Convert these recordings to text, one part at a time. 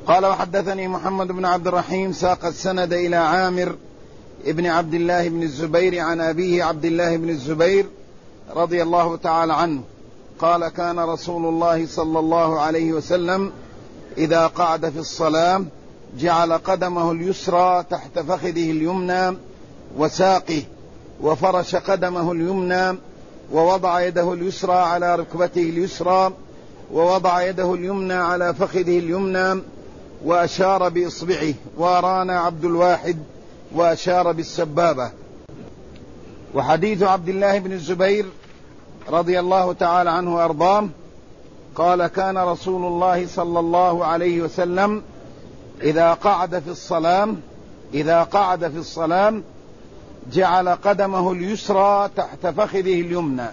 قال وحدثني محمد بن عبد الرحيم ساق السند إلى عامر ابن عبد الله بن الزبير عن أبيه عبد الله بن الزبير رضي الله تعالى عنه قال كان رسول الله صلى الله عليه وسلم إذا قعد في الصلاة جعل قدمه اليسرى تحت فخذه اليمنى وساقه، وفرش قدمه اليمنى، ووضع يده اليسرى على ركبته اليسرى، ووضع يده اليمنى على فخذه اليمنى، وأشار بإصبعه، وأرانا عبد الواحد وأشار بالسبابة. وحديث عبد الله بن الزبير رضي الله تعالى عنه وأرضاه قال كان رسول الله صلى الله عليه وسلم إذا قعد في الصلاة جعل قدمه اليسرى تحت فخذه اليمنى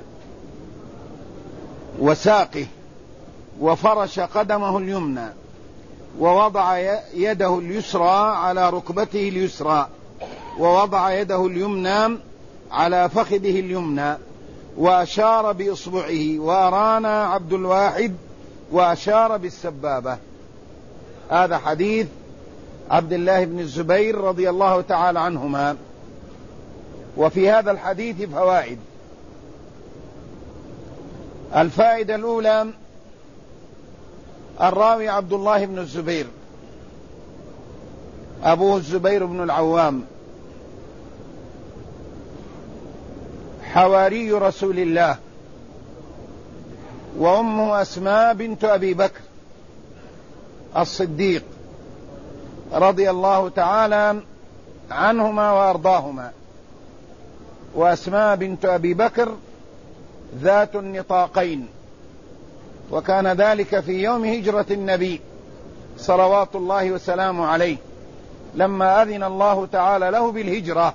وساقه، وفرش قدمه اليمنى، ووضع يده اليسرى على ركبته اليسرى، ووضع يده اليمنى على فخذه اليمنى، وأشار بإصبعه، وأرانا عبد الواحد وأشار بالسبابة. هذا حديث عبد الله بن الزبير رضي الله تعالى عنهما. وفي هذا الحديث فوائد. الفائدة الأولى: الراوي عبد الله بن الزبير، أبوه الزبير بن العوام، حواري رسول الله، وأمه أسماء بنت أبي بكر الصديق رضي الله تعالى عنهما وأرضاهما. وأسماء بنت أبي بكر ذات النطاقين، وكان ذلك في يوم هجرة النبي صلوات الله وسلامه عليه، لما أذن الله تعالى له بالهجرة،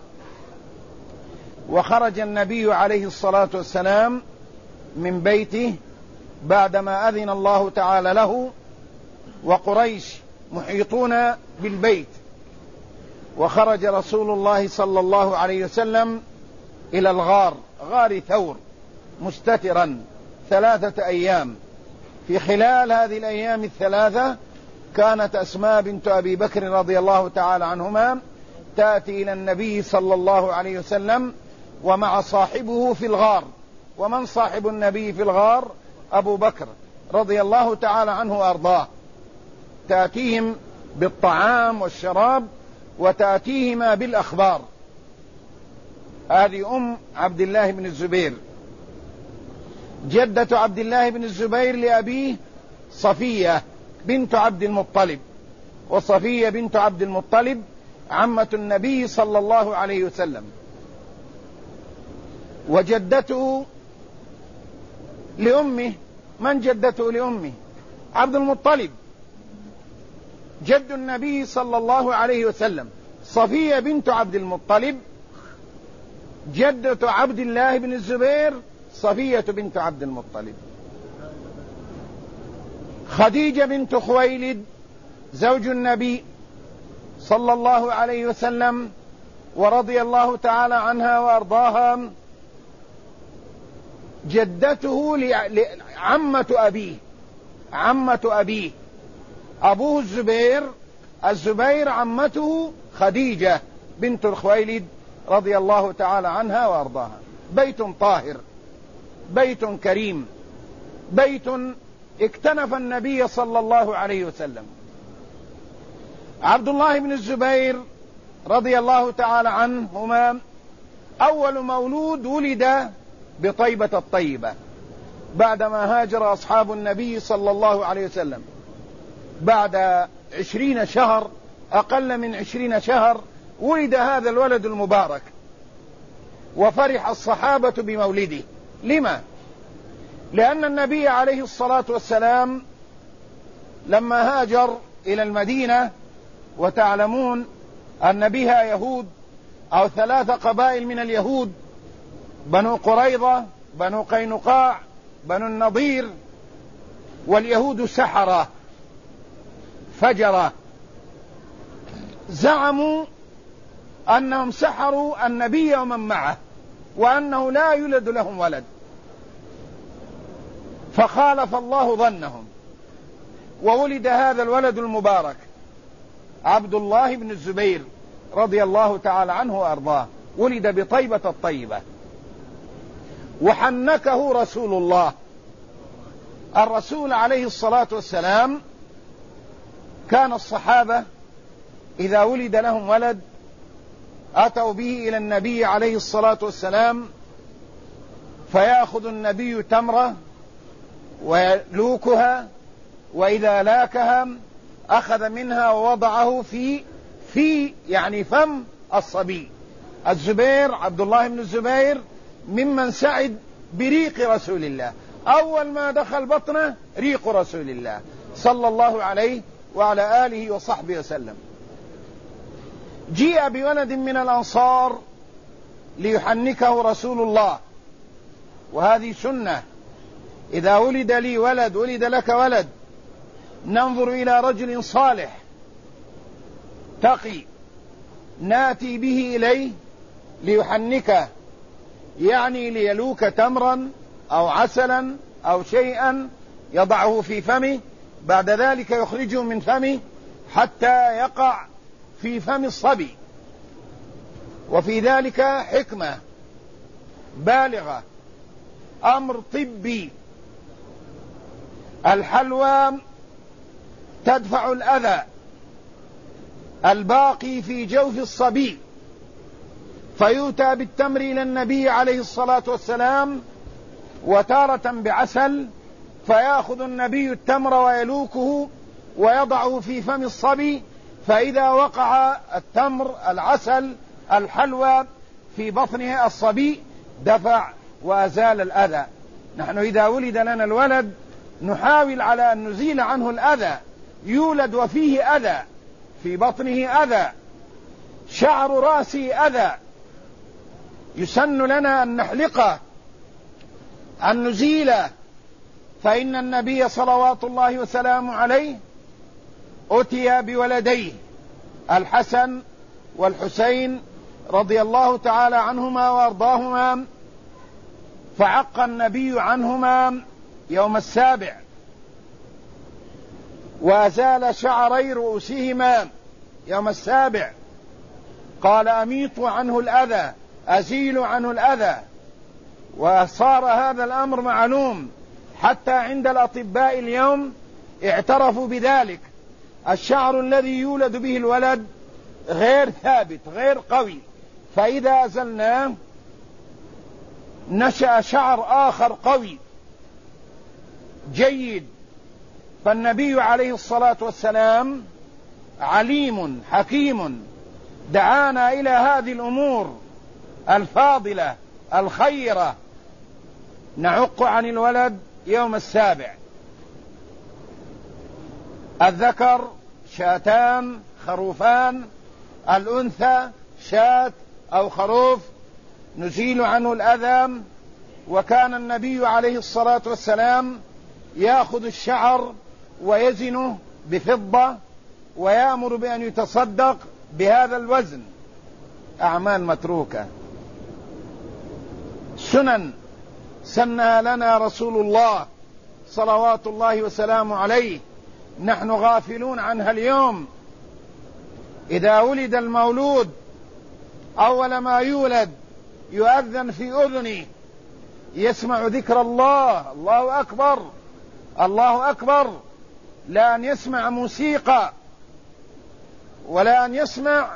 وخرج النبي عليه الصلاة والسلام من بيته بعدما أذن الله تعالى له، وقريش محيطون بالبيت، وخرج رسول الله صلى الله عليه وسلم إلى الغار، غار ثور، مستترا 3 أيام. في خلال هذه الأيام الثلاثة كانت أسماء بنت أبي بكر رضي الله تعالى عنهما تأتي إلى النبي صلى الله عليه وسلم ومع صاحبه في الغار. ومن صاحب النبي في الغار؟ أبو بكر رضي الله تعالى عنه وأرضاه. تأتيهم بالطعام والشراب، وتأتيهما بالأخبار. هذه أم عبد الله بن الزبير. جدة عبد الله بن الزبير لأبيه صفية بنت عبد المطلب، وصفية بنت عبد المطلب عمة النبي صلى الله عليه وسلم. وجدته لأمه، من جدته لأمه؟ عبد المطلب جد النبي صلى الله عليه وسلم. صفية بنت عبد المطلب جدة عبد الله بن الزبير، صفية بنت عبد المطلب. خديجة بنت خويلد زوج النبي صلى الله عليه وسلم ورضي الله تعالى عنها وأرضاها، جدته عمة أبيه، أبوه الزبير عمته خديجة بنت الخويلد رضي الله تعالى عنها وأرضاها. بيت طاهر، بيت كريم، بيت اكتنف النبي صلى الله عليه وسلم. عبد الله بن الزبير رضي الله تعالى عنهما أول مولود ولد بطيبة الطيبة، بعدما هاجر أصحاب النبي صلى الله عليه وسلم بعد 20 شهر، أقل من 20 شهر، ولد هذا الولد المبارك، وفرح الصحابة بمولده. لما؟ لأن النبي عليه الصلاة والسلام لما هاجر إلى المدينة، وتعلمون أن بها يهود أو 3 قبائل من اليهود: بنو قريظة، بنو قينقاع، بنو النضير. واليهود سحرة فجرة، زعموا أنهم سحروا النبي ومن معه، وأنه لا يولد لهم ولد، فخالف الله ظنهم، وولد هذا الولد المبارك عبد الله بن الزبير رضي الله تعالى عنه وأرضاه، ولد بطيبة الطيبة، وحنكه رسول الله. الرسول عليه الصلاة والسلام كان الصحابة إذا ولد لهم ولد أتوا به إلى النبي عليه الصلاة والسلام، فيأخذ النبي تمرة ويلوكها، وإذا لاكها أخذ منها ووضعه في يعني فم الصبي. الزبير عبد الله بن الزبير ممن سعد بريق رسول الله، أول ما دخل بطنه ريق رسول الله صلى الله عليه وعلى آله وصحبه وسلم. جيء بولد من الأنصار ليحنكه رسول الله، وهذه سنة. إذا ولد لي ولد، ولد لك ولد، ننظر إلى رجل صالح تقي ناتي به إليه ليحنكه، يعني ليلوك تمرا أو عسلا أو شيئا يضعه في فمه، بعد ذلك يخرجه من فمه حتى يقع في فم الصبي. وفي ذلك حكمة بالغة، أمر طبي. الحلوى تدفع الأذى الباقي في جوف الصبي، فيؤتى بالتمر إلى النبي عليه الصلاة والسلام، وتارة بعسل، فيأخذ النبي التمر ويلوكه ويضعه في فم الصبي، فإذا وقع التمر العسل الحلوى في بطنه الصبي دفع وأزال الأذى. نحن إذا ولد لنا الولد نحاول على أن نزيل عنه الأذى، يولد وفيه أذى، في بطنه أذى، شعر رأسه أذى، يسن لنا أن نحلقه، أن نزيله. فإن النبي صلوات الله وسلامه عليه أتي بولديه الحسن والحسين رضي الله تعالى عنهما وأرضاهما، فعق النبي عنهما يوم السابع، وأزال شعري رؤوسهما يوم السابع، قال أميطوا عنه الأذى، أزيلوا عنه الأذى. وصار هذا الأمر معلوم حتى عند الأطباء اليوم اعترفوا بذلك. الشعر الذي يولد به الولد غير ثابت، غير قوي، فإذا أزلناه نشأ شعر آخر قوي جيد. فالنبي عليه الصلاة والسلام عليم حكيم، دعانا إلى هذه الأمور الفاضلة الخيرة. نعق عن الولد يوم السابع. الذكر شاتان خروفان، الأنثى شاة أو خروف، نزيل عنه الأذى. وكان النبي عليه الصلاة والسلام يأخذ الشعر ويزنه بفضة، ويأمر بأن يتصدق بهذا الوزن. أعمال متروكة، سنن سنها لنا رسول الله صلوات الله وسلامه عليه، نحن غافلون عنها اليوم. إذا ولد المولود أول ما يولد يؤذن في أذنه، يسمع ذكر الله، الله أكبر الله أكبر، لا أن يسمع موسيقى ولا أن يسمع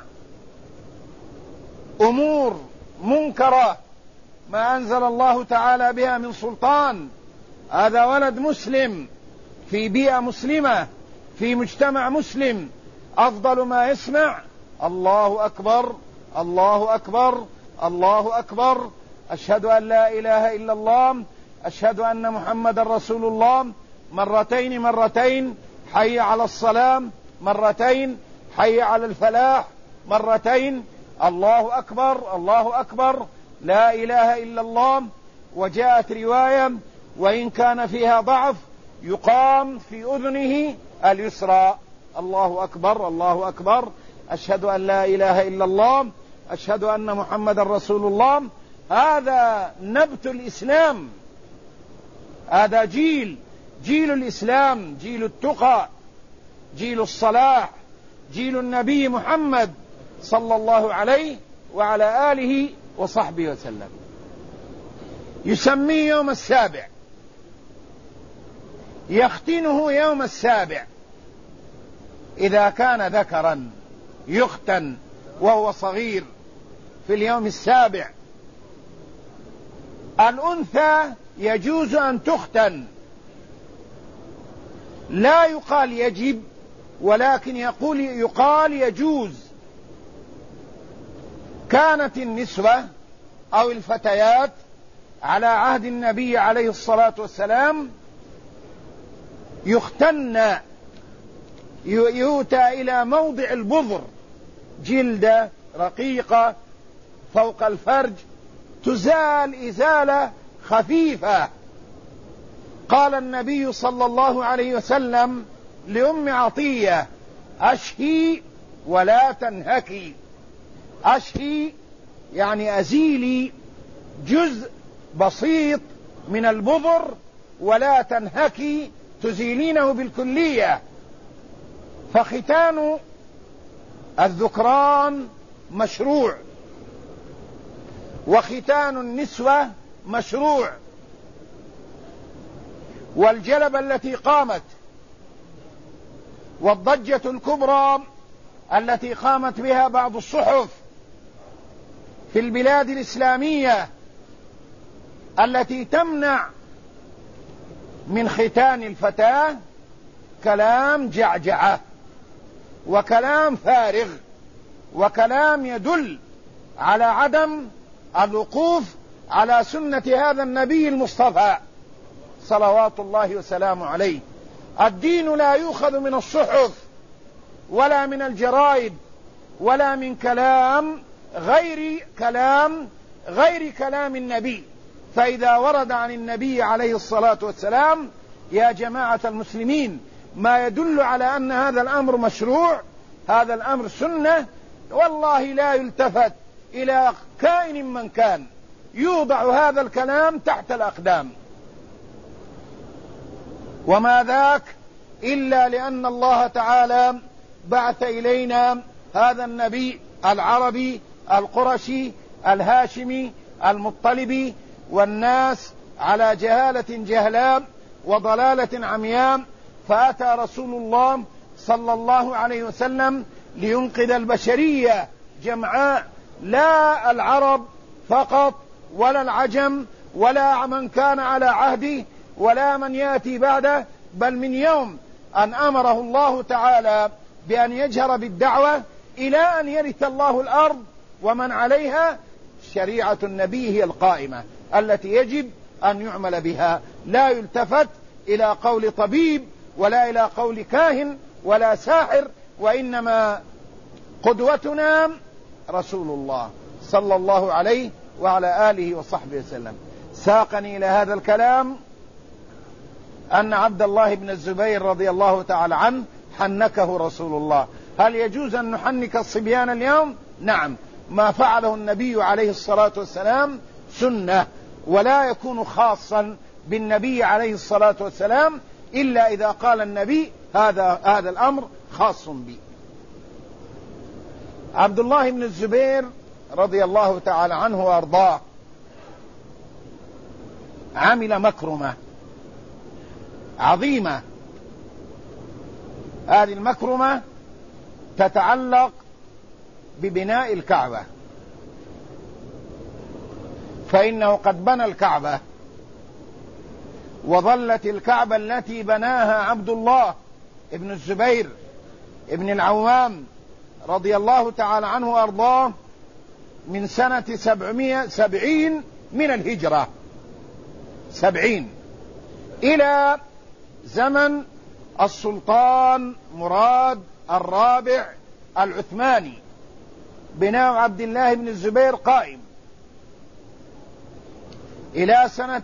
أمور منكرة ما أنزل الله تعالى بها من سلطان. هذا ولد مسلم في بيئة مسلمة في مجتمع مسلم، أفضل ما يسمع الله أكبر الله أكبر الله أكبر، أشهد أن لا إله إلا الله، أشهد أن محمد رسول الله، مرتين مرتين، حي على الصلاة، مرتين حي على الفلاح، مرتين الله أكبر الله أكبر، لا إله إلا الله. وجاءت رواية وإن كان فيها ضعف يقام في أذنه اليسرى، الله أكبر الله أكبر، أشهد أن لا إله إلا الله، أشهد أن محمد رسول الله. هذا نبت الإسلام، هذا جيل الإسلام، جيل التقى، جيل الصلاح، جيل النبي محمد صلى الله عليه وعلى آله وصحبه وسلم. يسميه يوم السابع، يختنه يوم السابع إذا كان ذكرا يختن وهو صغير في اليوم السابع. الأنثى يجوز أن تختن، لا يقال يجب ولكن يقال يجوز. كانت النسوة أو الفتيات على عهد النبي عليه الصلاة والسلام يختن، يؤتى إلى موضع البذر، جلدة رقيقة فوق الفرج، تزال إزالة خفيفة. قال النبي صلى الله عليه وسلم لأم عطية: أشهي ولا تنهكي. أشهي يعني أزيلي جزء بسيط من البذر، ولا تنهكي تزيلينه بالكلية. فختان الذكران مشروع، وختان النسوة مشروع. والجلبة التي قامت والضجة الكبرى التي قامت بها بعض الصحف في البلاد الإسلامية التي تمنع من ختان الفتاة كلام جعجعة وكلام فارغ وكلام يدل على عدم الوقوف على سنة هذا النبي المصطفى صلوات الله وسلامه عليه. الدين لا يؤخذ من الصحف ولا من الجرائد ولا من كلام غير كلام النبي. فإذا ورد عن النبي عليه الصلاة والسلام يا جماعة المسلمين ما يدل على أن هذا الأمر مشروع، هذا الأمر سنة، والله لا يلتفت إلى كائن من كان، يوضع هذا الكلام تحت الأقدام. وما ذاك إلا لأن الله تعالى بعث إلينا هذا النبي العربي القرشي الهاشمي المطلبي، والناس على جهالة جهلاء وضلالة عمياء، فأتى رسول الله صلى الله عليه وسلم لينقذ البشرية جمعاء، لا العرب فقط ولا العجم ولا من كان على عهده ولا من يأتي بعده، بل من يوم أن أمره الله تعالى بأن يجهر بالدعوة إلى أن يرث الله الأرض ومن عليها. شريعة النبي هي القائمة التي يجب أن يعمل بها، لا يلتفت إلى قول طبيب ولا إلى قول كاهن ولا ساحر، وإنما قدوتنا رسول الله صلى الله عليه وعلى آله وصحبه وسلم. ساقني إلى هذا الكلام أن عبد الله بن الزبير رضي الله تعالى عنه حنكه رسول الله. هل يجوز أن نحنك الصبيان اليوم؟ نعم، ما فعله النبي عليه الصلاة والسلام سنة، ولا يكون خاصا بالنبي عليه الصلاة والسلام إلا إذا قال النبي هذا الأمر خاص بي. عبد الله بن الزبير رضي الله تعالى عنه وأرضاه عمل مكرمة عظيمة. هذه المكرمة تتعلق ببناء الكعبة، فإنه قد بنى الكعبة، وظلت الكعبة التي بناها عبد الله ابن الزبير ابن العوام رضي الله تعالى عنه وأرضاه من سنة 770 من الهجرة، 70 إلى زمن السلطان مراد الرابع العثماني. بناء عبد الله بن الزبير قائم إلى سنة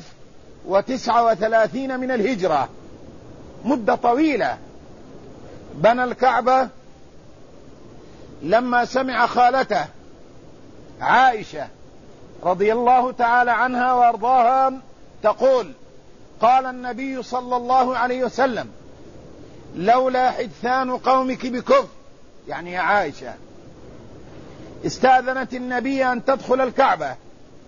1039 من الهجرة، مدة طويلة. بنى الكعبة لما سمع خالته عائشة رضي الله تعالى عنها وارضاها تقول: قال النبي صلى الله عليه وسلم: لولا حدثان قومك بكفر يعني يا عائشة استأذنت النبي أن تدخل الكعبة،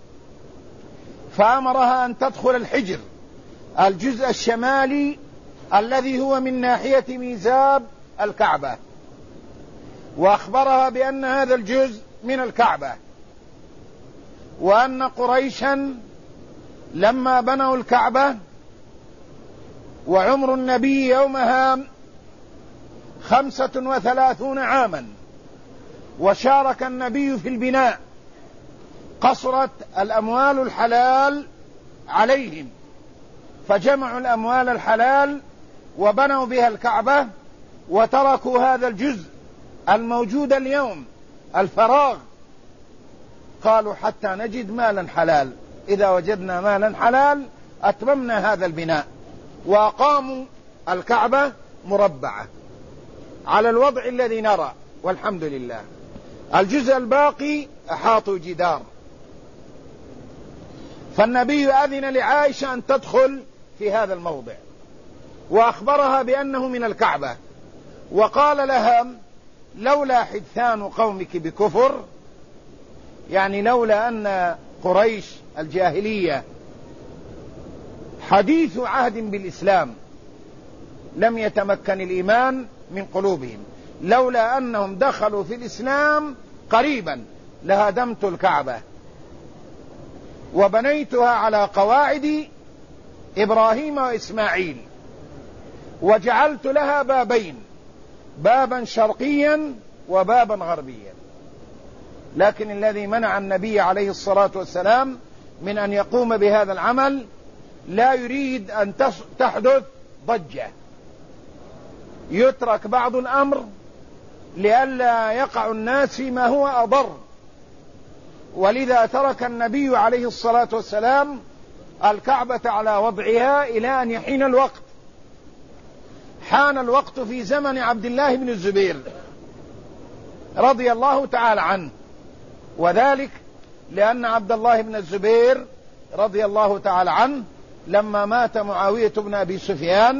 فأمرها أن تدخل الحجر، الجزء الشمالي الذي هو من ناحية ميزاب الكعبة، وأخبرها بأن هذا الجزء من الكعبة، وأن قريشا لما بنوا الكعبة وعمر النبي يومها 35 عاما وشارك النبي في البناء، قصرت الأموال الحلال عليهم، فجمعوا الأموال الحلال وبنوا بها الكعبة، وتركوا هذا الجزء الموجود اليوم الفراغ، قالوا حتى نجد مالا حلال، إذا وجدنا مالا حلال أتممنا هذا البناء، وأقاموا الكعبة مربعة على الوضع الذي نرى، والحمد لله. الجزء الباقي أحاطوا جدار، فالنبي أذن لعائشة أن تدخل في هذا الموضع، وأخبرها بأنه من الكعبة، وقال لها لولا حدثان قومك بكفر، يعني لولا أن قريش الجاهلية حديث عهد بالإسلام لم يتمكن الإيمان من قلوبهم، لولا أنهم دخلوا في الإسلام قريبا لهدمت الكعبة وبنيتها على قواعد إبراهيم وإسماعيل، وجعلت لها بابين، بابا شرقيا وبابا غربيا. لكن الذي منع النبي عليه الصلاة والسلام من أن يقوم بهذا العمل لا يريد أن تحدث ضجة، يترك بعض الأمر لئلا يقع الناس فيما هو أضر، ولذا ترك النبي عليه الصلاة والسلام الكعبة على وضعها إلى أن يحين الوقت. حان الوقت في زمن عبد الله بن الزبير رضي الله تعالى عنه، وذلك لأن عبد الله بن الزبير رضي الله تعالى عنه لما مات معاوية بن أبي سفيان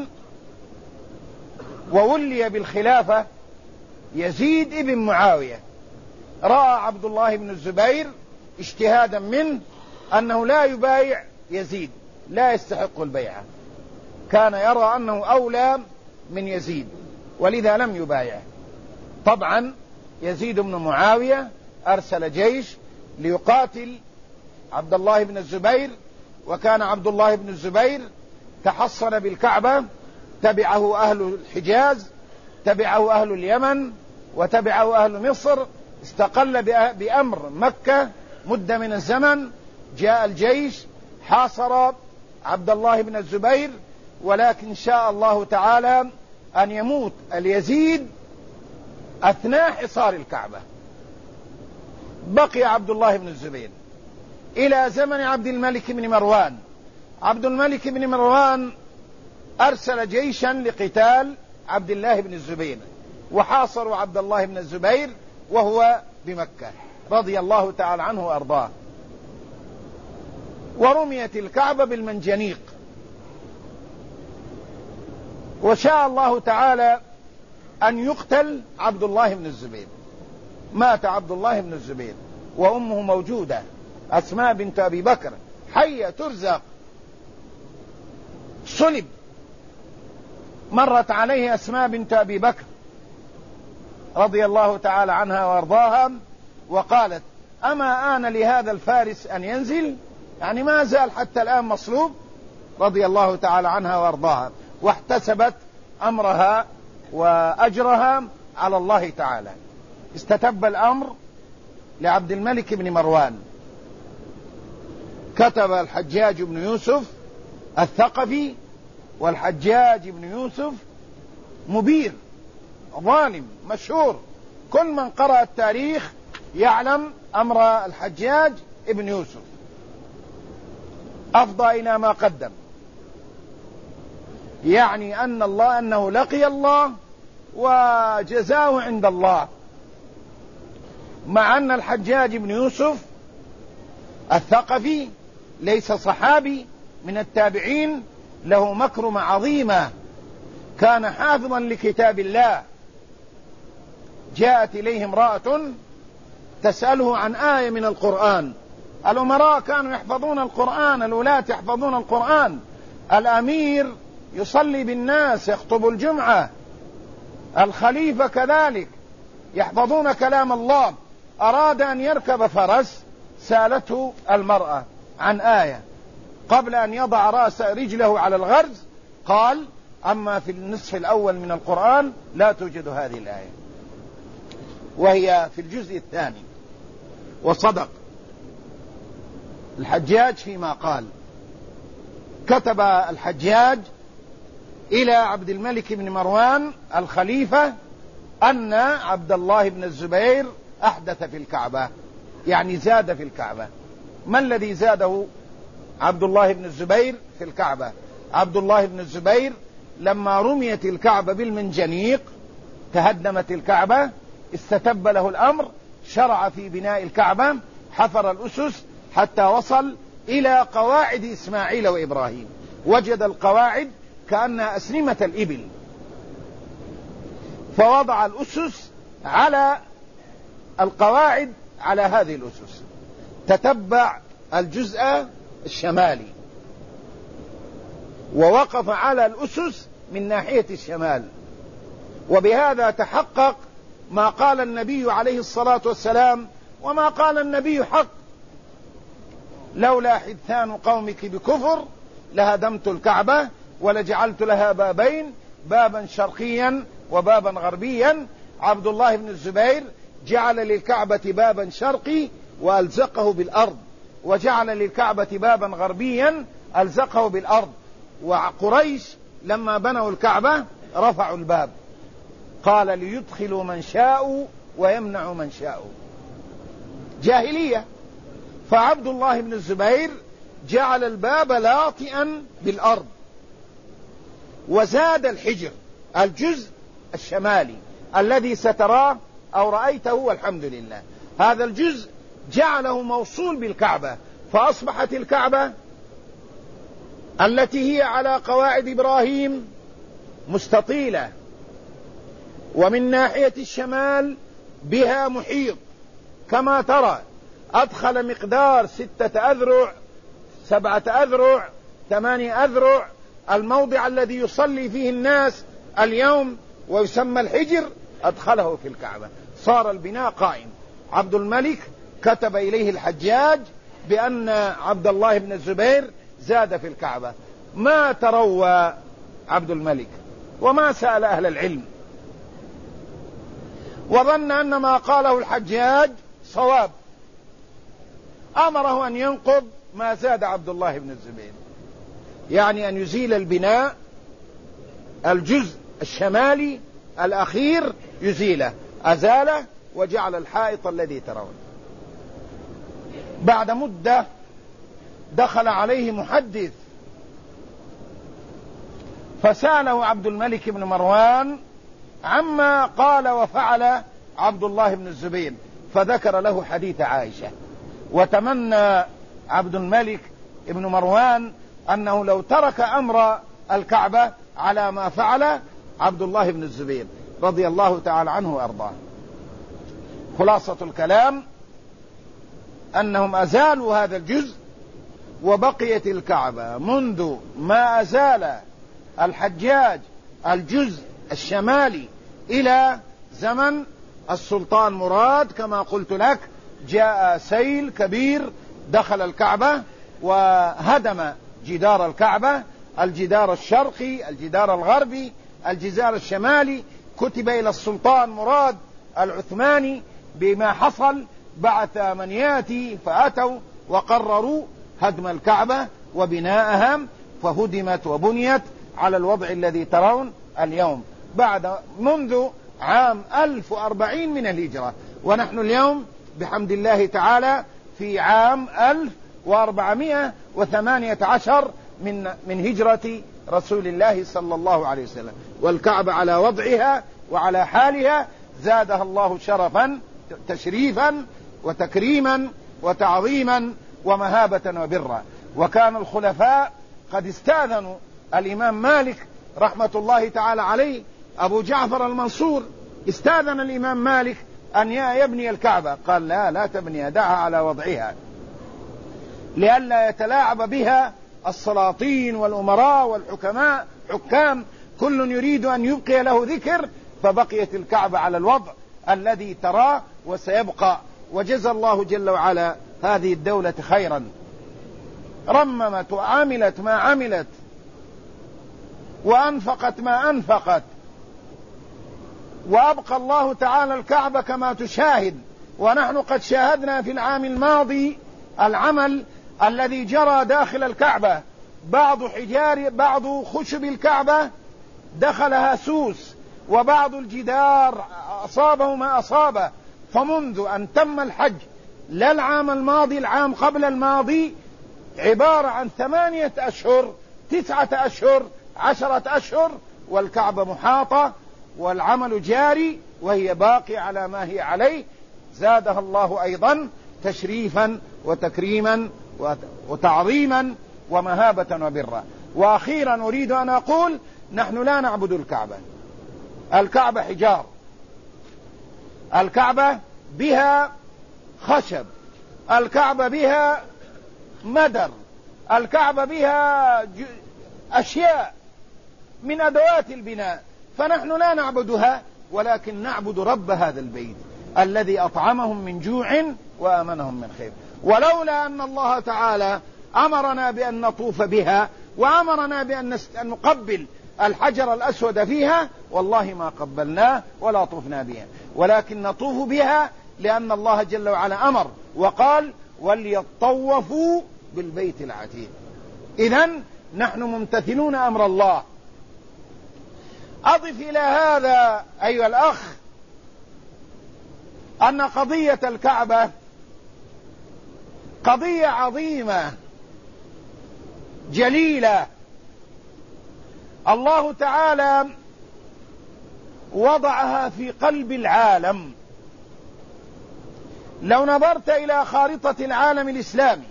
وولي بالخلافة يزيد ابن معاوية، رأى عبد الله بن الزبير اجتهادا منه أنه لا يبايع يزيد، لا يستحق البيعة، كان يرى أنه أولى من يزيد، ولذا لم يبايع. طبعا يزيد بن معاوية أرسل جيش ليقاتل عبد الله بن الزبير، وكان عبد الله بن الزبير تحصن بالكعبة، تبعه أهل الحجاز، تبعه أهل اليمن، وتبعه أهل مصر، استقل بأمر مكة مدة من الزمن. جاء الجيش حاصر عبد الله بن الزبير، ولكن شاء الله تعالى أن يموت اليزيد أثناء حصار الكعبة. بقي عبد الله بن الزبير إلى زمن عبد الملك بن مروان. عبد الملك بن مروان أرسل جيشا لقتال عبد الله بن الزبير، وحاصروا عبد الله بن الزبير وهو بمكة رضي الله تعالى عنه وأرضاه، ورميت الكعبة بالمنجنيق. وشاء الله تعالى أن يقتل عبد الله بن الزبير. مات عبد الله بن الزبير وأمه موجودة أسماء بنت أبي بكر حية ترزق، صلب. مرت عليه أسماء بنت أبي بكر رضي الله تعالى عنها وارضاها وقالت أما آن لهذا الفارس أن ينزل، يعني ما زال حتى الآن مصلوب، رضي الله تعالى عنها وارضاها، واحتسبت أمرها وأجرها على الله تعالى. استتب الأمر لعبد الملك بن مروان، كتب الحجاج بن يوسف الثقفي، والحجاج بن يوسف مبير ظالم مشهور، كل من قرأ التاريخ يعلم أمر الحجاج ابن يوسف، أفضى إلى ما قدم، يعني أنه لقي الله وجزاه عند الله. مع أن الحجاج بن يوسف الثقفي ليس صحابي من التابعين، له مكرمة عظيمة، كان حافظا لكتاب الله، جاءت إليه امرأة تسأله عن آية من القرآن. الأمراء كانوا يحفظون القرآن، الولاة يحفظون القرآن، الأمير يصلي بالناس، يخطب الجمعة، الخليفة كذلك يحفظون كلام الله. أراد أن يركب فرس، سألته المرأة عن آية، قبل أن يضع رجله على الغرز قال: أما في النصف الأول من القرآن لا توجد هذه الآية، وهي في الجزء الثاني. وصدق الحجاج فيما قال. كتب الحجاج إلى عبد الملك بن مروان الخليفة أن عبد الله بن الزبير أحدث في الكعبة، يعني زاد في الكعبة. ما الذي زاده عبد الله بن الزبير في الكعبة؟ عبد الله بن الزبير لما رميت الكعبة بالمنجنيق تهدمت الكعبة، استتب له الأمر، شرع في بناء الكعبة، حفر الأسس حتى وصل إلى قواعد إسماعيل وإبراهيم، وجد القواعد كأنها أسنمة الإبل، فوضع الأسس على القواعد على هذه الأسس، تتبع الجزء الشمالي ووقف على الأسس من ناحية الشمال، وبهذا تحقق ما قال النبي عليه الصلاة والسلام: وما قال النبي حق، لولا حدثان قومك بكفر لهدمت الكعبة ولجعلت لها بابين، بابا شرقيا وبابا غربيا. عبد الله بن الزبير جعل للكعبة بابا شرقي وألزقه بالأرض، وجعل للكعبة بابا غربيا ألزقه بالأرض. وقريش لما بنوا الكعبة رفعوا الباب، قال: ليدخلوا من شاءوا ويمنعوا من شاءوا، جاهلية. فعبد الله بن الزبير جعل الباب لاطئا بالأرض، وزاد الحجر الجزء الشمالي الذي ستراه أو رأيته والحمد لله، هذا الجزء جعله موصول بالكعبة، فأصبحت الكعبة التي هي على قواعد إبراهيم مستطيلة، ومن ناحية الشمال بها محيط كما ترى، أدخل مقدار 6 أذرع 7 أذرع 8 أذرع، الموضع الذي يصلي فيه الناس اليوم ويسمى الحجر أدخله في الكعبة، صار البناء قائم. عبد الملك كتب إليه الحجاج بأن عبد الله بن الزبير زاد في الكعبة. ما تروى عبد الملك وما سأل أهل العلم، وظن أن ما قاله الحجاج صواب، أمره أن ينقض ما زاد عبد الله بن الزبير، يعني أن يزيل البناء، الجزء الشمالي الأخير يزيله، أزاله وجعل الحائط الذي ترون. بعد مدة دخل عليه محدث فسأله عبد الملك بن مروان عما قال وفعل عبد الله بن الزبير، فذكر له حديث عائشة، وتمنى عبد الملك بن مروان أنه لو ترك أمر الكعبة على ما فعل عبد الله بن الزبير رضي الله تعالى عنه وأرضاه. خلاصة الكلام أنهم أزالوا هذا الجزء، وبقيت الكعبة منذ ما أزال الحجاج الجزء الشمالي إلى زمن السلطان مراد. كما قلت لك، جاء سيل كبير دخل الكعبة وهدم جدار الكعبة، الجدار الشرقي، الجدار الغربي، الجدار الشمالي. كتب إلى السلطان مراد العثماني بما حصل، بعث من ياتي فأتوا وقرروا هدم الكعبة وبناءها، فهدمت وبنيت على الوضع الذي ترون اليوم منذ عام 1040 من الهجرة، ونحن اليوم بحمد الله تعالى في عام 1418 من هجرة رسول الله صلى الله عليه وسلم، والكعبة على وضعها وعلى حالها، زادها الله شرفا تشريفا وتكريما وتعظيما ومهابة وبرا. وكان الخلفاء قد استاذنوا الإمام مالك رحمة الله تعالى عليه، أبو جعفر المنصور استأذن الإمام مالك أن يبني الكعبة، قال لا تبني، دعها على وضعها لئلا يتلاعب بها السلاطين والأمراء والحكماء، حكام كل يريد أن يبقي له ذكر، فبقيت الكعبة على الوضع الذي تراه وسيبقى. وجزى الله جل وعلا هذه الدولة خيرا، رممت وعملت ما عملت وأنفقت ما أنفقت، وأبقى الله تعالى الكعبة كما تشاهد. ونحن قد شاهدنا في العام الماضي العمل الذي جرى داخل الكعبة، بعض خشب الكعبة دخلها سوس، وبعض الجدار أصابه ما أصابه. فمنذ أن تم الحج، لا العام الماضي، العام قبل الماضي، عبارة عن 8 أشهر 9 أشهر 10 أشهر والكعبة محاطة والعمل جاري، وهي باقي على ما هي عليه. زادها الله أيضا تشريفا وتكريما وتعظيما ومهابة وبرا. وأخيرا أريد أن أقول: نحن لا نعبد الكعبة، الكعبة حجار، الكعبة بها خشب، الكعبة بها مدر، الكعبة بها أشياء من أدوات البناء، فنحن لا نعبدها، ولكن نعبد رب هذا البيت الذي أطعمهم من جوع وآمنهم من خير. ولولا أن الله تعالى أمرنا بأن نطوف بها وأمرنا بأن نقبل الحجر الأسود فيها، والله ما قبلناه ولا طفنا بها، ولكن نطوف بها لأن الله جل وعلا أمر وقال: وليطوفوا بالبيت العتيق. إذن نحن ممتثلون أمر الله. أضف إلى هذا أيها الأخ أن قضية الكعبة قضية عظيمة جليلة. الله تعالى وضعها في قلب العالم. لو نظرت إلى خارطة العالم الإسلامي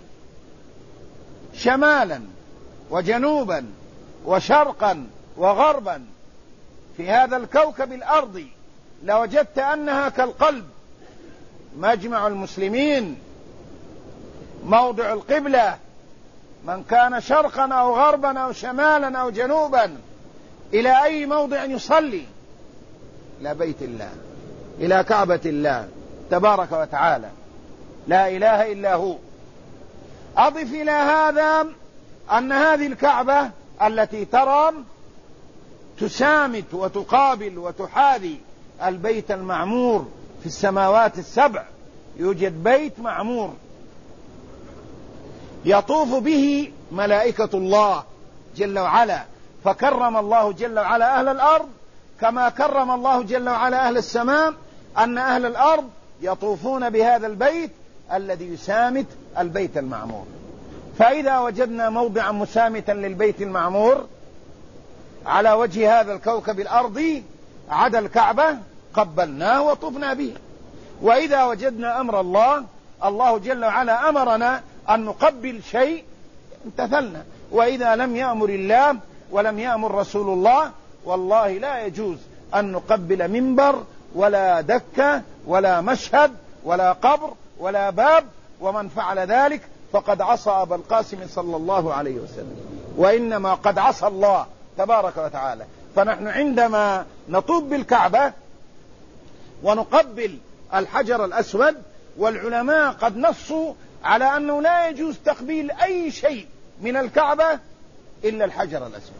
شمالا وجنوبا وشرقا وغربا في هذا الكوكب الأرضي، لوجدت أنها كالقلب، مجمع المسلمين، موضع القبلة، من كان شرقا أو غربا أو شمالا أو جنوبا إلى أي موضع يصلي؟ إلى بيت الله، إلى كعبة الله تبارك وتعالى، لا إله إلا هو. أضف إلى هذا أن هذه الكعبة التي ترى تسامت وتقابل وتحاذي البيت المعمور في السماوات السبع. يوجد بيت معمور يطوف به ملائكة الله جل وعلا، فكرم الله جل وعلا أهل الأرض كما كرم الله جل وعلا أهل السماء، أن أهل الأرض يطوفون بهذا البيت الذي يسامت البيت المعمور. فإذا وجدنا موضعا مسامتا للبيت المعمور على وجه هذا الكوكب الأرضي عدا الكعبة قبلناه وطفنا به. وإذا وجدنا أمر الله جل وعلا أمرنا أن نقبل شيء امتثلنا. وإذا لم يأمر الله ولم يأمر رسول الله، والله لا يجوز أن نقبل منبر ولا دكة ولا مشهد ولا قبر ولا باب. ومن فعل ذلك فقد عصى أبا القاسم صلى الله عليه وسلم، وإنما قد عصى الله تبارك وتعالى. فنحن عندما نطوف بالكعبة ونقبل الحجر الأسود، والعلماء قد نصوا على أنه لا يجوز تقبيل أي شيء من الكعبة إلا الحجر الأسود.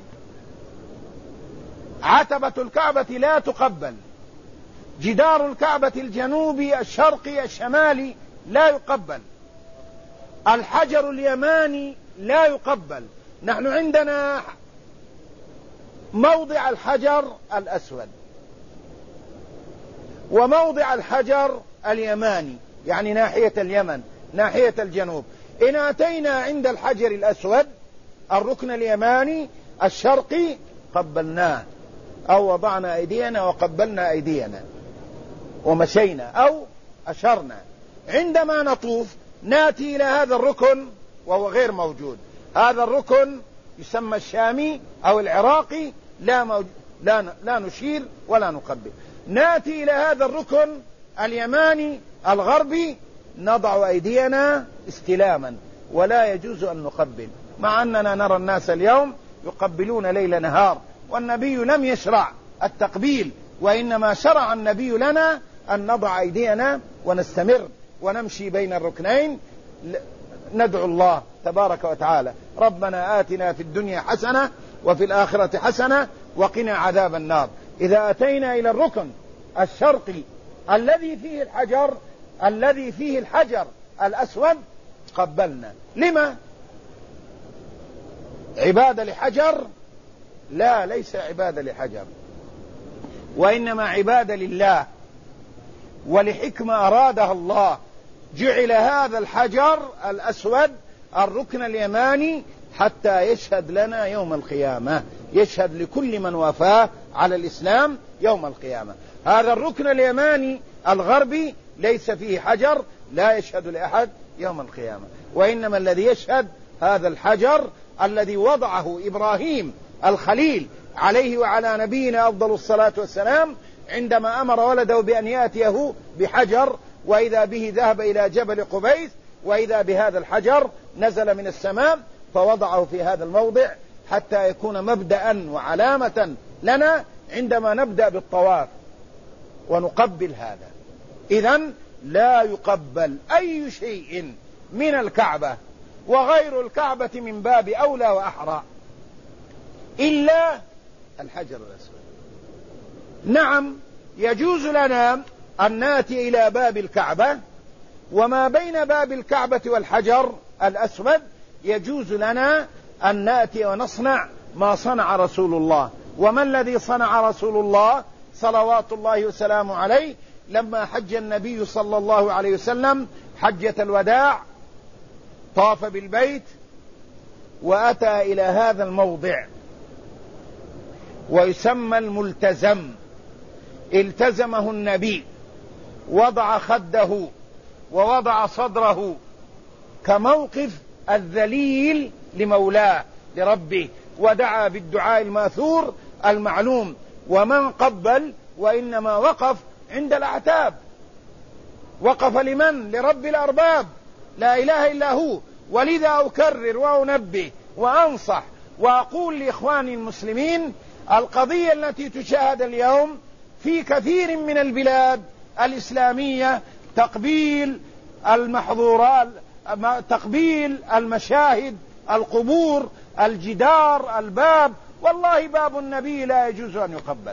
عتبة الكعبة لا تقبل، جدار الكعبة الجنوبي الشرقي الشمالي لا يقبل، الحجر اليماني لا يقبل. نحن عندنا موضع الحجر الأسود وموضع الحجر اليماني، يعني ناحية اليمن ناحية الجنوب. إن أتينا عند الحجر الأسود الركن اليماني الشرقي قبلناه، أو وضعنا أيدينا وقبلنا أيدينا ومشينا أو أشرنا. عندما نطوف نأتي إلى هذا الركن وهو غير موجود. هذا الركن يسمى الشامي أو العراقي، لا نشير ولا نقبل. نأتي إلى هذا الركن اليماني الغربي نضع أيدينا استلاما، ولا يجوز أن نقبل، مع أننا نرى الناس اليوم يقبلون ليل نهار، والنبي لم يشرع التقبيل، وإنما شرع النبي لنا أن نضع أيدينا ونستمر ونمشي بين الركنين، ندعو الله تبارك وتعالى: ربنا آتنا في الدنيا حسنة وفي الآخرة حسنة وقنا عذاب النار. إذا أتينا إلى الركن الشرقي الذي فيه الحجر الأسود قبلنا. لما؟ عبادة لحجر؟ لا، ليس عبادة لحجر، وإنما عبادة لله ولحكمة أرادها الله. جعل هذا الحجر الأسود الركن اليماني حتى يشهد لنا يوم القيامة، يشهد لكل من وافاه على الإسلام يوم القيامة. هذا الركن اليماني الغربي ليس فيه حجر، لا يشهد لأحد يوم القيامة، وإنما الذي يشهد هذا الحجر الذي وضعه إبراهيم الخليل عليه وعلى نبينا أفضل الصلاة والسلام، عندما أمر ولده بأن يأتيه بحجر، وإذا به ذهب إلى جبل قبيس، وإذا بهذا الحجر نزل من السماء فوضعه في هذا الموضع حتى يكون مبدأ وعلامة لنا عندما نبدأ بالطواف ونقبل هذا. إذن لا يقبل أي شيء من الكعبة، وغير الكعبة من باب أولى وأحرى، إلا الحجر الأسود. نعم، يجوز لنا أن نأتي إلى باب الكعبة، وما بين باب الكعبة والحجر الأسود يجوز لنا أن نأتي ونصنع ما صنع رسول الله. وما الذي صنع رسول الله صلوات الله وسلامه عليه لما حج النبي صلى الله عليه وسلم حجة الوداع؟ طاف بالبيت وأتى إلى هذا الموضع ويسمى الملتزم، التزمه النبي، وضع خده ووضع صدره كموقف الذليل لمولاه لربه، ودعا بالدعاء الماثور المعلوم. ومن قبل وإنما وقف عند الأعتاب، وقف لمن؟ لرب الأرباب، لا إله إلا هو. ولذا أكرر وأنبه وأنصح وأقول لإخواني المسلمين: القضية التي تشاهد اليوم في كثير من البلاد الإسلامية، تقبيل المحظورات، تقبيل المشاهد، القبور، الجدار، الباب، والله باب النبي لا يجوز أن يقبل،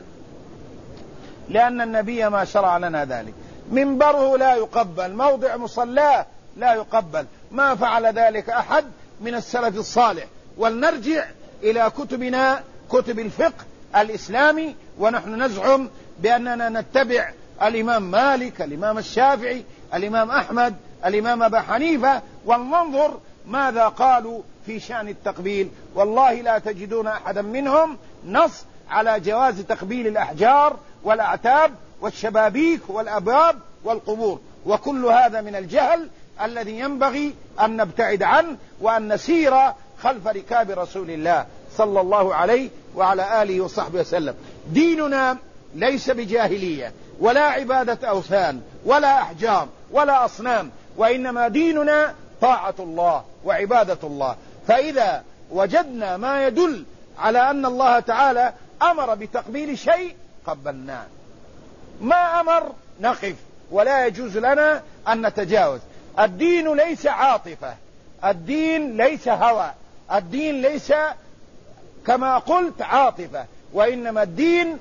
لأن النبي ما شرع لنا ذلك. منبره لا يقبل، موضع مصلاه لا يقبل، ما فعل ذلك أحد من السلف الصالح. ولنرجع إلى كتبنا، كتب الفقه الإسلامي، ونحن نزعم بأننا نتبع الإمام مالك، الإمام الشافعي، الإمام أحمد، الإمام أبا حنيفة، وننظر ماذا قالوا في شأن التقبيل. والله لا تجدون أحدا منهم نص على جواز تقبيل الأحجار والأعتاب والشبابيك والأبواب والقبور، وكل هذا من الجهل الذي ينبغي أن نبتعد عنه، وأن نسير خلف ركاب رسول الله صلى الله عليه وعلى آله وصحبه وسلم. ديننا ليس بجاهلية ولا عبادة أوثان ولا أحجار ولا أصنام، وإنما ديننا طاعة الله وعبادة الله. فإذا وجدنا ما يدل على أن الله تعالى أمر بتقبيل شيء قبلناه، ما أمر نقف، ولا يجوز لنا أن نتجاوز. الدين ليس عاطفة، الدين ليس هوى، الدين ليس كما قلت عاطفة، وإنما الدين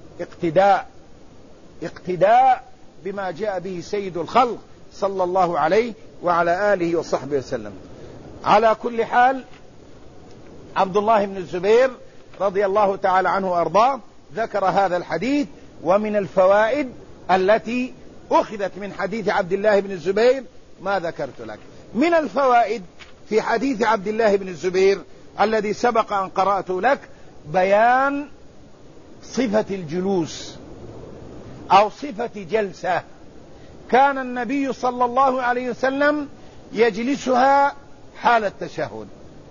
اقتداء بما جاء به سيد الخلق صلى الله عليه وعلى آله وصحبه وسلم. على كل حال، عبد الله بن الزبير رضي الله تعالى عنه وأرضاه ذكر هذا الحديث. ومن الفوائد التي أخذت من حديث عبد الله بن الزبير ما ذكرت لك. من الفوائد في حديث عبد الله بن الزبير الذي سبق أن قرأته لك بيان صفة الجلوس أو صفة جلسة. كان النبي صلى الله عليه وسلم يجلسها حال التشهد،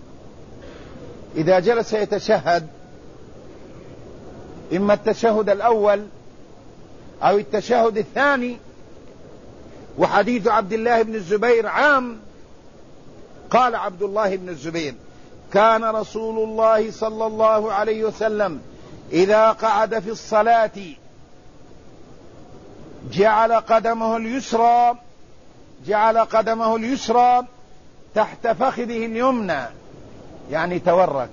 إذا جلس يتشهد، إما التشهد الأول أو التشهد الثاني. وحديث عبد الله بن الزبير عام. قال عبد الله بن الزبير: كان رسول الله صلى الله عليه وسلم إذا قعد في الصلاة جعل قدمه اليسرى تحت فخذه اليمنى، يعني تورك.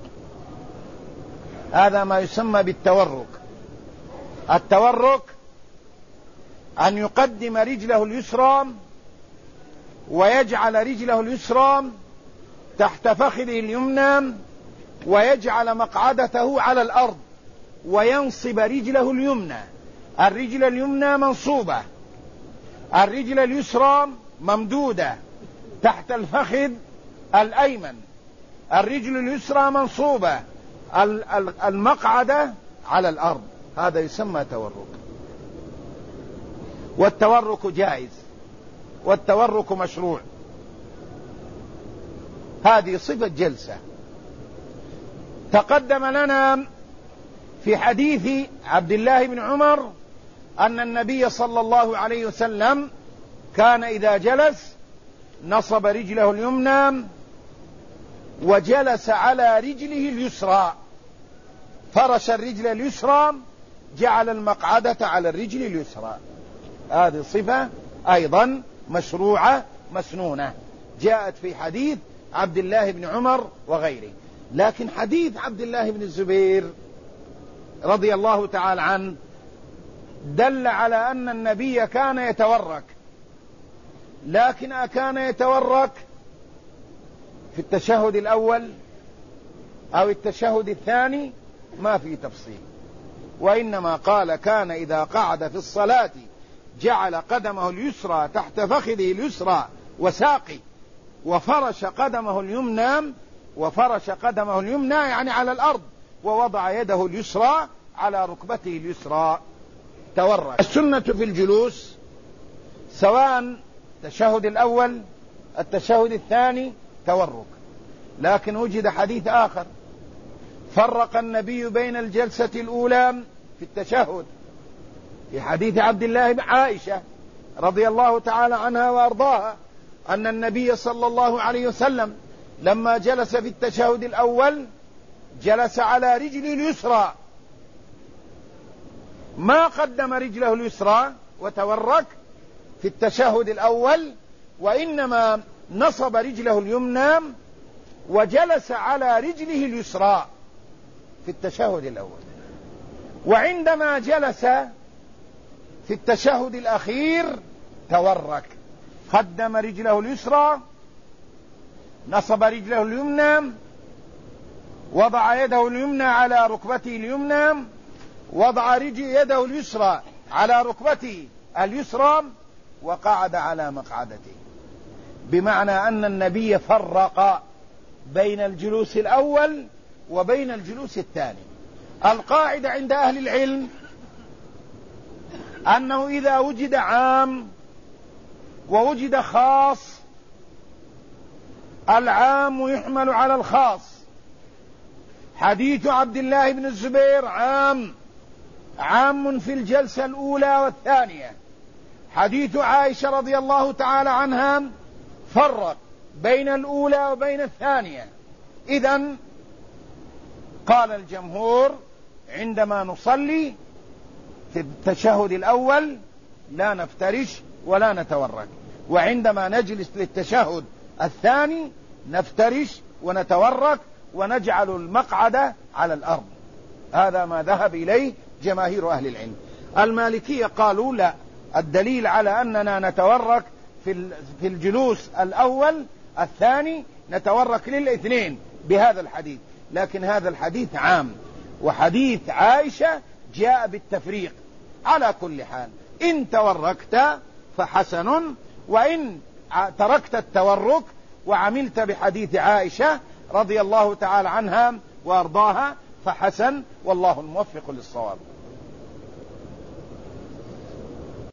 هذا ما يسمى بالتورك. التورك أن يقدم رجله اليسرى ويجعل رجله اليسرى تحت فخذه اليمنى ويجعل مقعدته على الأرض وينصب رجله اليمنى. الرجل اليمنى منصوبة، الرجل اليسرى ممدودة تحت الفخذ الأيمن، الرجل اليسرى منصوبة، المقعدة على الأرض. هذا يسمى تورك. والتورك جائز والتورك مشروع. هذه صفة جلسة. تقدم لنا في حديث عبد الله بن عمر أن النبي صلى الله عليه وسلم كان إذا جلس نصب رجله اليمنى وجلس على رجله اليسرى، فرش الرجل اليسرى، جعل المقعدة على الرجل اليسرى. هذه صفة أيضا مشروعة مسنونة، جاءت في حديث عبد الله بن عمر وغيره. لكن حديث عبد الله بن الزبير رضي الله تعالى عنه دل على أن النبي كان يتورك، لكن أكان يتورك في التشهد الأول أو التشهد الثاني؟ ما في تفصيل. وإنما قال: كان إذا قعد في الصلاة جعل قدمه اليسرى تحت فخذه اليسرى وساقه، وفرش قدمه اليمنى يعني على الأرض، ووضع يده اليسرى على ركبته اليسرى. تورك. السنة في الجلوس سواء التشهد الأول التشهد الثاني تورك. لكن وجد حديث آخر فرق النبي بين الجلسة الأولى في التشهد، في حديث عبد الله بن عائشة رضي الله تعالى عنها وأرضاها أن النبي صلى الله عليه وسلم لما جلس في التشهد الأول جلس على رجله اليسرى، ما قدم رجله اليسرى وتورك في التشهد الأول، وإنما نصب رجله اليمنى وجلس على رجله اليسرى في التشهد الأول. وعندما جلس في التشهد الأخير تورك، قدم رجله اليسرى، نصب رجله اليمنى، وضع يده اليمنى على ركبته اليمنى، وضع يده اليسرى على ركبته اليسرى، وقعد على مقعدته. بمعنى أن النبي فرق بين الجلوس الأول وبين الجلوس الثاني. القاعدة عند أهل العلم أنه إذا وجد عام ووجد خاص، العام يحمل على الخاص. حديث عبد الله بن الزبير عام في الجلسة الأولى والثانية. حديث عائشة رضي الله تعالى عنها فرق بين الأولى وبين الثانية. إذن قال الجمهور عندما نصلي في التشهد الأول لا نفترش ولا نتورك، وعندما نجلس للتشهد الثاني نفترش ونتورك ونجعل المقعد على الأرض. هذا ما ذهب إليه جماهير أهل العلم. المالكية قالوا لا، الدليل على أننا نتورك في الجلوس الأول الثاني نتورك للاثنين بهذا الحديث، لكن هذا الحديث عام، وحديث عائشة جاء بالتفريق. على كل حال إن توركت فحسن، وإن تركت التورك وعملت بحديث عائشة رضي الله تعالى عنها وأرضاها فحسن، والله الموفق للصواب.